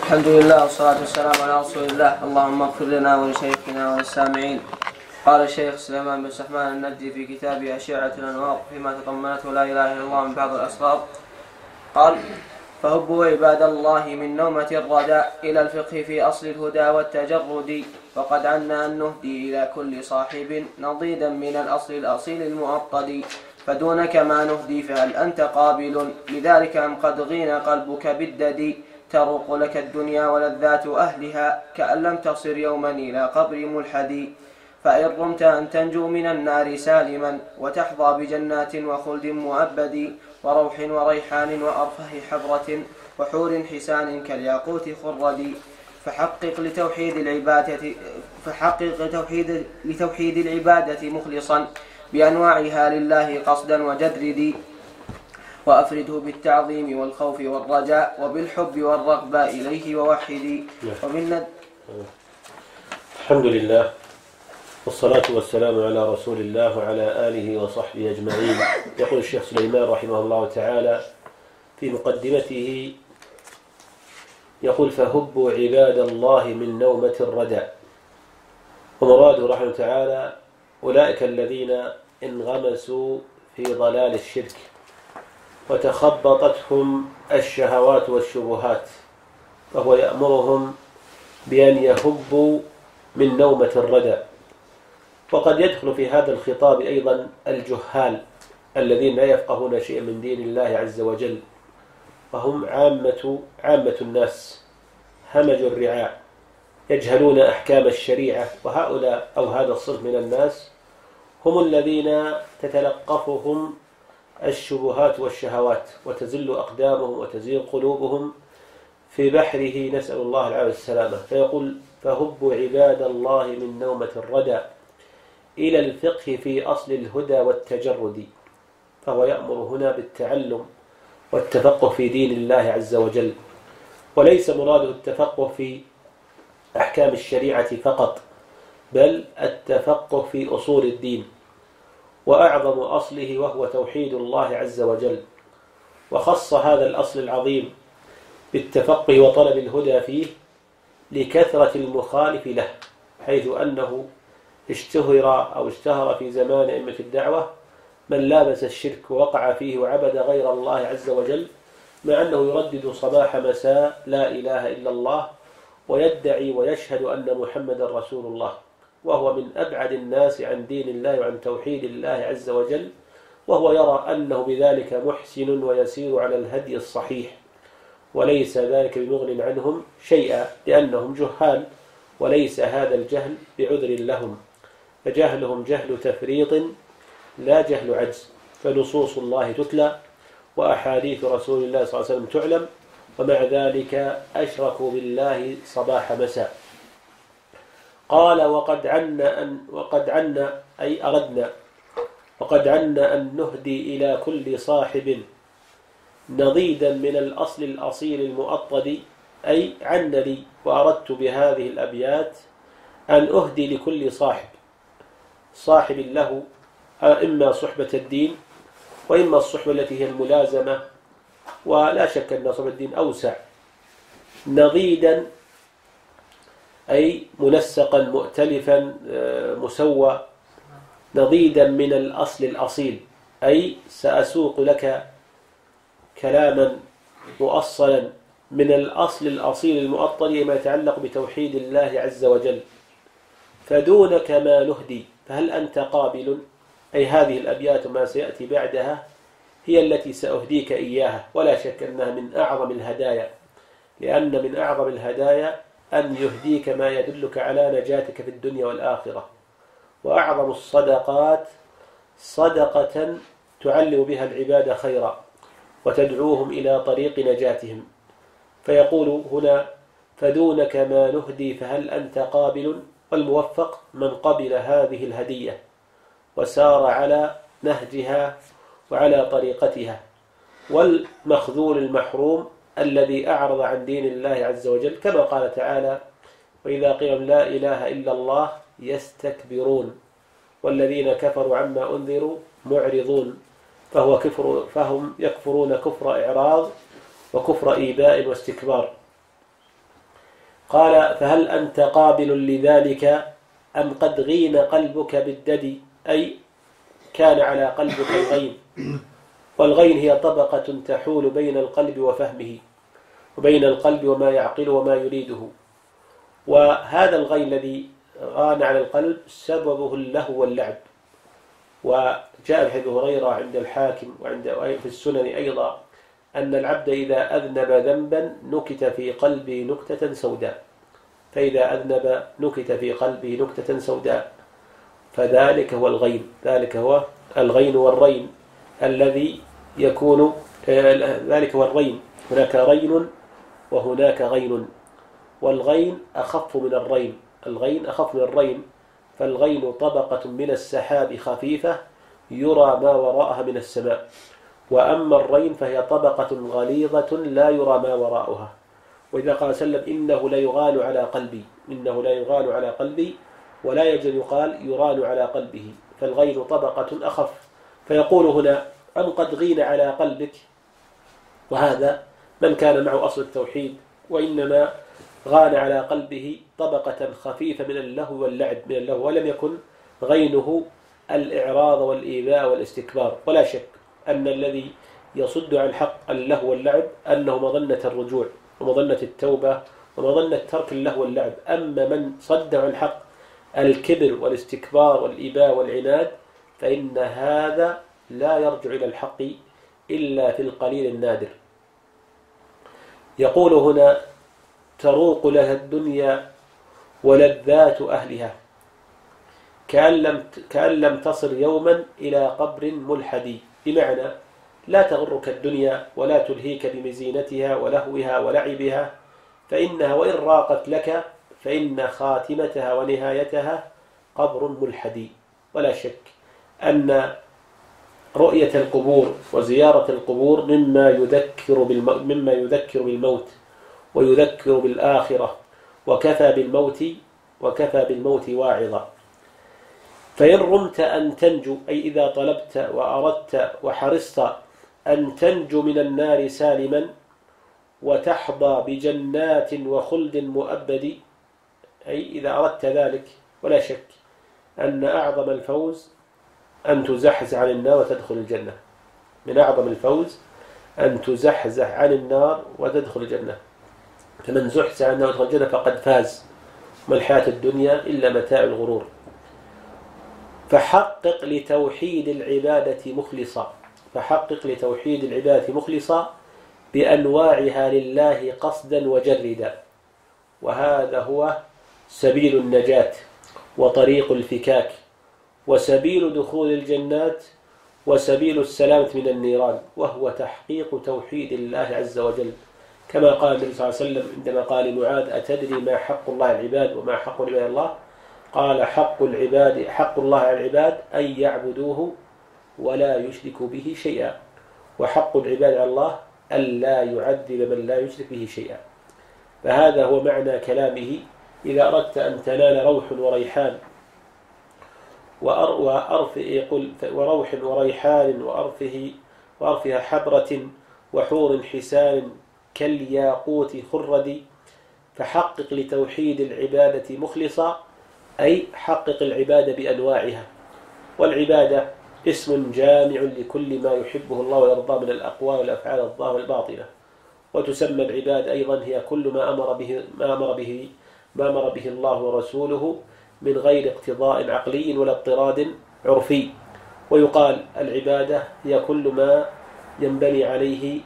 الحمد لله والصلاة والسلام على رسول الله. اللهم اغفر لنا ولشيخنا وللسامعين. قال الشيخ سليمان بن سحمان النجدي في كتابه أشعة الأنوار فيما تضمنته لا إله إلا الله من بعض الأسرار، قال: فهبوا عباد الله من نومة الردى إلى الفقه في أصل الهدى والتجرد، وقد عنا أن نهدي إلى كل صاحب نضيدا من الأصل الأصيل المؤطد، فدونك ما نهدي فهل أنت قابل، لذلك أم قد غين قلبك بالدد، تروق لك الدنيا ولذات أهلها كأن لم تصر يوما إلى قبر ملحد، فإن رمت أن تنجو من النار سالما وتحظى بجنات وخلد مؤبد، وروح وريحان وأرفه حبرة وحور حسان كالياقوت خرد، فحقق لتوحيد العبادة مخلصا بأنواعها لله قصدا وجدرد، وأفرده بالتعظيم والخوف والرجاء وبالحب والرغبة إليه ووحد. الحمد لله والصلاة والسلام على رسول الله وعلى آله وصحبه أجمعين. يقول الشيخ سليمان رحمه الله تعالى في مقدمته، يقول: فهبوا عباد الله من نومة الردى. ومراده رحمه تعالى أولئك الذين انغمسوا في ضلال الشرك وتخبطتهم الشهوات والشبهات، فهو يأمرهم بأن يهبوا من نومة الردى. وقد يدخل في هذا الخطاب أيضا الجهال الذين لا يفقهون شيئا من دين الله عز وجل، وهم عامة الناس، همج الرعاع، يجهلون أحكام الشريعة. وهؤلاء أو هذا الصنف من الناس هم الذين تتلقفهم الشبهات والشهوات وتزل أقدامهم وتزيغ قلوبهم في بحره، نسأل الله العافية والسلامة. فيقول: فهبوا عباد الله من نومة الردى إلى الفقه في أصل الهدى والتجرد. فهو يأمر هنا بالتعلم والتفقه في دين الله عز وجل، وليس مراده التفقه في أحكام الشريعة فقط، بل التفقه في أصول الدين، وأعظم أصله وهو توحيد الله عز وجل. وخص هذا الأصل العظيم بالتفقه وطلب الهدى فيه لكثرة المخالف له، حيث أنه اشتهر في زمان أئمة الدعوة من لابس الشرك ووقع فيه وعبد غير الله عز وجل، مع أنه يردد صباح مساء لا إله إلا الله، ويدعي ويشهد أن محمدا رسول الله، وهو من أبعد الناس عن دين الله وعن توحيد الله عز وجل، وهو يرى أنه بذلك محسن ويسير على الهدي الصحيح، وليس ذلك بمغن عنهم شيئا، لأنهم جهال، وليس هذا الجهل بعذر لهم، فجهلهم جهل تفريط لا جهل عجز. فنصوص الله تتلى وأحاديث رسول الله صلى الله عليه وسلم تعلم، ومع ذلك أشركوا بالله صباح مساء. قال: وقد عنا أن نهدي إلى كل صاحب نضيدا من الأصل الأصيل المؤطد، أي عن لي، وأردت بهذه الأبيات أن أهدي لكل صاحب له إما صحبة الدين، وإما الصحبة التي هي الملازمة، ولا شك أن صحبة الدين أوسع. نضيدا أي منسقا مؤتلفا مسوى، نضيدا من الأصل الأصيل، أي سأسوق لك كلاما مؤصلا من الأصل الأصيل المؤطل ما يتعلق بتوحيد الله عز وجل. فدونك ما نهدي فهل أنت قابل، أي هذه الأبيات ما سيأتي بعدها هي التي سأهديك إياها، ولا شك أنها من أعظم الهدايا، لأن من أعظم الهدايا أن يهديك ما يدلك على نجاتك في الدنيا والآخرة. وأعظم الصدقات صدقة تعلم بها العباد خيرا وتدعوهم إلى طريق نجاتهم. فيقول هنا: فدونك ما نهدي فهل أنت قابل، والموفق من قبل هذه الهدية وسار على نهجها وعلى طريقتها، والمخذول المحروم الذي أعرض عن دين الله عز وجل، كما قال تعالى: وإذا قيل لا إله إلا الله يستكبرون والذين كفروا عما أنذروا معرضون. فهم يكفرون كفر إعراض وكفر إيباء واستكبار. قال: فهل أنت قابل لذلك أم قد غين قلبك بالدد؟ أي كان على قلبك الغين، والغين هي طبقة تحول بين القلب وفهمه، وبين القلب وما يعقل وما يريده. وهذا الغين الذي غان على القلب سببه اللهو واللعب. وجاء في أبي هريرة عند الحاكم وعند في السنن أيضا أن العبد إذا أذنب ذنبا نكت في قلبه نكتة سوداء، فإذا أذنب نكت في قلبه نكتة سوداء، فذلك هو الغين. ذلك هو الغين والرين الذي يكون ذلك هو الرين. هناك رين وهناك غين، والغين أخف من الرين. الغين أخف من الرين، فالغين طبقة من السحاب خفيفة يرى ما وراءها من السماء، وأما الرين فهي طبقة غليظة لا يرى ما وراءها. وإذا قال سلم: إنه لا يغال على قلبي، إنه لا يغال على قلبي، ولا يجب يقال يران على قلبه، فالغين طبقة أخف. فيقول هنا: أم قد غين على قلبك؟ وهذا من كان معه أصل التوحيد، وإنما غان على قلبه طبقة خفيفة من اللهو واللعب، من اللهو، ولم يكن غينه الإعراض والإيذاء والاستكبار. ولا شك أن الذي يصد عن حق اللهو واللعب أنه مظنة الرجوع ومظنة التوبة ومظنة ترك اللهو واللعب. أما من صد عن حق الكبر والاستكبار والإباء والعناد فإن هذا لا يرجع إلى الحق إلا في القليل النادر. يقول هنا: تروق لها الدنيا ولذات أهلها كأن لم تصل يوما إلى قبر ملحد. بمعنى لا تغرك الدنيا ولا تلهيك بمزينتها ولهوها ولعبها، فإنها وإن راقت لك فإن خاتمتها ونهايتها قبر ملحد. ولا شك أن رؤية القبور وزيارة القبور مما يذكر بالموت ويذكر بالآخرة، وكفى بالموت واعظا. فإن رمت أن تنجو، أي إذا طلبت وأردت وحرصت أن تنجو من النار سالما وتحظى بجنات وخلد مؤبد، أي إذا أردت ذلك، ولا شك أن أعظم الفوز أن تزحزح عن النار وتدخل الجنة. من أعظم الفوز أن تزحزح عن النار وتدخل الجنة. فمن زحزح عن النار وتدخل الجنة فقد فاز، ما الحياة الدنيا إلا متاع الغرور. فحقق لتوحيد العبادة مخلصا بأنواعها لله قصدا وجردا، وهذا هو سبيل النجاة وطريق الفكاك وسبيل دخول الجنات وسبيل السلامة من النيران، وهو تحقيق توحيد الله عز وجل، كما قال النبي صلى الله عليه وسلم عندما قال لمعاذ: أتدري ما حق الله على العباد وما حق العباد على الله؟ قال: حق الله على العباد أن يعبدوه ولا يشركوا به شيئا، وحق العباد على الله ألا يعذب من لا يشرك به شيئا. فهذا هو معنى كلامه: إذا أردت أن تنال روح وريحان وروح وريحان وأرفها حبرة وحور حسان كالياقوت خرد، فحقق لتوحيد العبادة مخلصا، أي حقق العبادة بأنواعها. والعبادة اسم جامع لكل ما يحبه الله ويرضاه من الأقوال والأفعال الظاهرة والباطنة. وتسمى العباد أيضا هي كل ما أمر به الله ورسوله من غير اقتضاء عقلي ولا اضطراد عرفي. ويقال العبادة هي كل ما ينبني عليه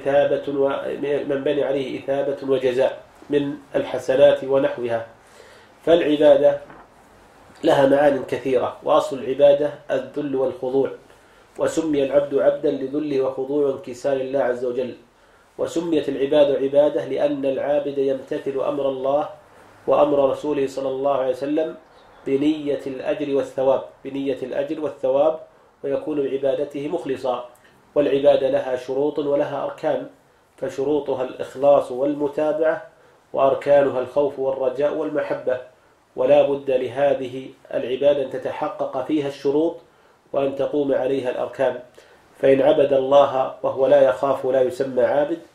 إثابة وجزاء من الحسنات ونحوها. فالعبادة لها معان كثيرة، وأصل العبادة الذل والخضوع، وسمي العبد عبدا لذله وخضوع وانكسار الله عز وجل. وسميت العبادة عبادة لأن العابد يمتثل أمر الله وأمر رسوله صلى الله عليه وسلم بنية الأجر والثواب، ويكون بعبادته مخلصا. والعبادة لها شروط ولها أركان، فشروطها الإخلاص والمتابعة، وأركانها الخوف والرجاء والمحبة. ولا بد لهذه العبادة أن تتحقق فيها الشروط وأن تقوم عليها الأركان. فإن عبد الله وهو لا يخاف لا يسمى عابد،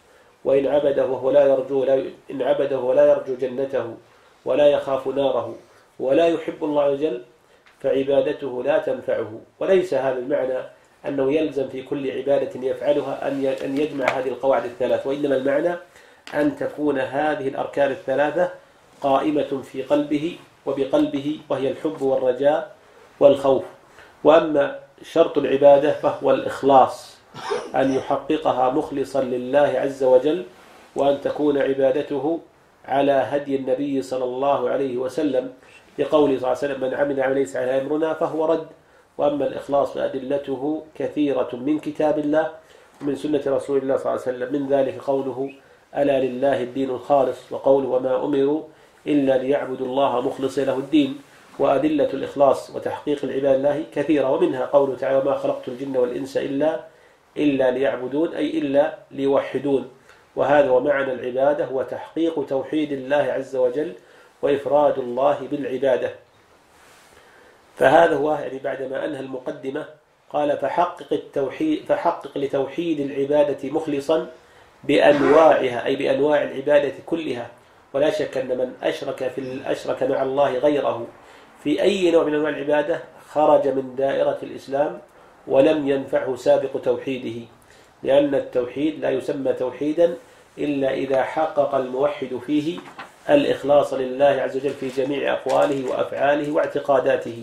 وإن عبده ولا يرجو جنته ولا يخاف ناره ولا يحب الله عز وجل فعبادته لا تنفعه. وليس هذا المعنى أنه يلزم في كل عبادة يفعلها أن يجمع هذه القواعد الثلاث، وإنما المعنى أن تكون هذه الأركان الثلاثة قائمة في قلبه وبقلبه، وهي الحب والرجاء والخوف. وأما شرط العبادة فهو الإخلاص، أن يحققها مخلصا لله عز وجل، وأن تكون عبادته على هدي النبي صلى الله عليه وسلم، لقوله صلى الله عليه وسلم: من عمل عملا ليس عليه أمرنا فهو رد. وأما الإخلاص فأدلته كثيرة من كتاب الله ومن سنة رسول الله صلى الله عليه وسلم، من ذلك قوله: ألا لله الدين الخالص، وقوله: وما أمروا إلا ليعبدوا الله مخلصين له الدين. وأدلة الإخلاص وتحقيق العبادة لله كثيرة، ومنها قوله تعالى: وما خلقت الجن والإنس إلا ليعبدون، أي إلا ليوحدون. وهذا هو معنى العبادة، هو تحقيق توحيد الله عز وجل وإفراد الله بالعبادة. فهذا هو، يعني بعدما أنهى المقدمة قال: فحقق لتوحيد العبادة مخلصا بأنواعها، أي بأنواع العبادة كلها. ولا شك أن من أشرك مع الله غيره في أي نوع من أنواع العبادة خرج من دائرة الإسلام ولم ينفعه سابق توحيده، لأن التوحيد لا يسمى توحيدا إلا إذا حقق الموحد فيه الإخلاص لله عز وجل في جميع أقواله وأفعاله واعتقاداته.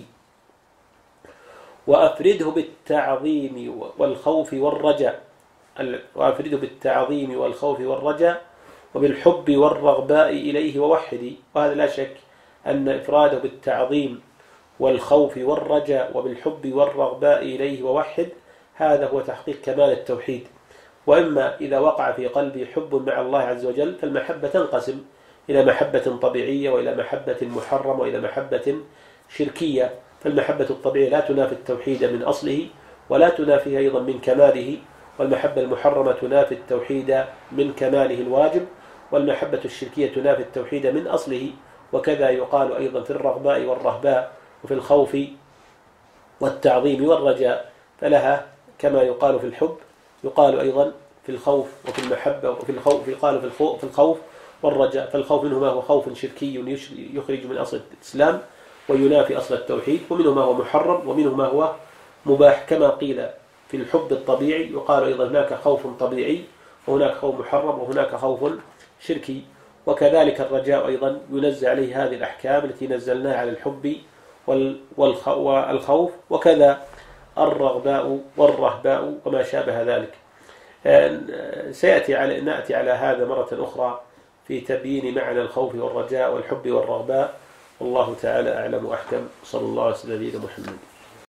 وأفرده بالتعظيم والخوف والرجاء وبالحب والرغباء إليه ووحده. وهذا لا شك أن إفراده بالتعظيم والخوف والرجاء وبالحب والرغباء إليه ووحد، هذا هو تحقيق كمال التوحيد. وإما إذا وقع في قلبي حب مع الله عز وجل، فالمحبة تنقسم إلى محبة طبيعية وإلى محبة محرمة وإلى محبة شركية. فالمحبة الطبيعية لا تنافي التوحيد من أصله ولا تنافيه أيضا من كماله، والمحبة المحرمة تنافي التوحيد من كماله الواجب، والمحبة الشركية تنافي التوحيد من أصله. وكذا يقال أيضا في الرغباء والرهباء وفي الخوف والتعظيم والرجاء، فلها كما يقال في الحب يقال أيضا في الخوف وفي المحبة، وفي الخوف يقال في الخوف والرجاء. فالخوف منه ما هو خوف شركي يخرج من أصل الإسلام وينافي أصل التوحيد، ومنه ما هو محرم ومنه ما هو مباح. كما قيل في الحب الطبيعي يقال أيضا هناك خوف طبيعي وهناك خوف محرم وهناك خوف شركي. وكذلك الرجاء أيضا ينزل عليه هذه الأحكام التي نزلناها على الحب والخوف، وكذا الرغباء والرهباء وما شابه ذلك. نأتي على هذا مرة أخرى في تبيين معنى الخوف والرجاء والحب والرغباء. والله تعالى أعلم وأحكم، صلى الله عليه وسلم محمد.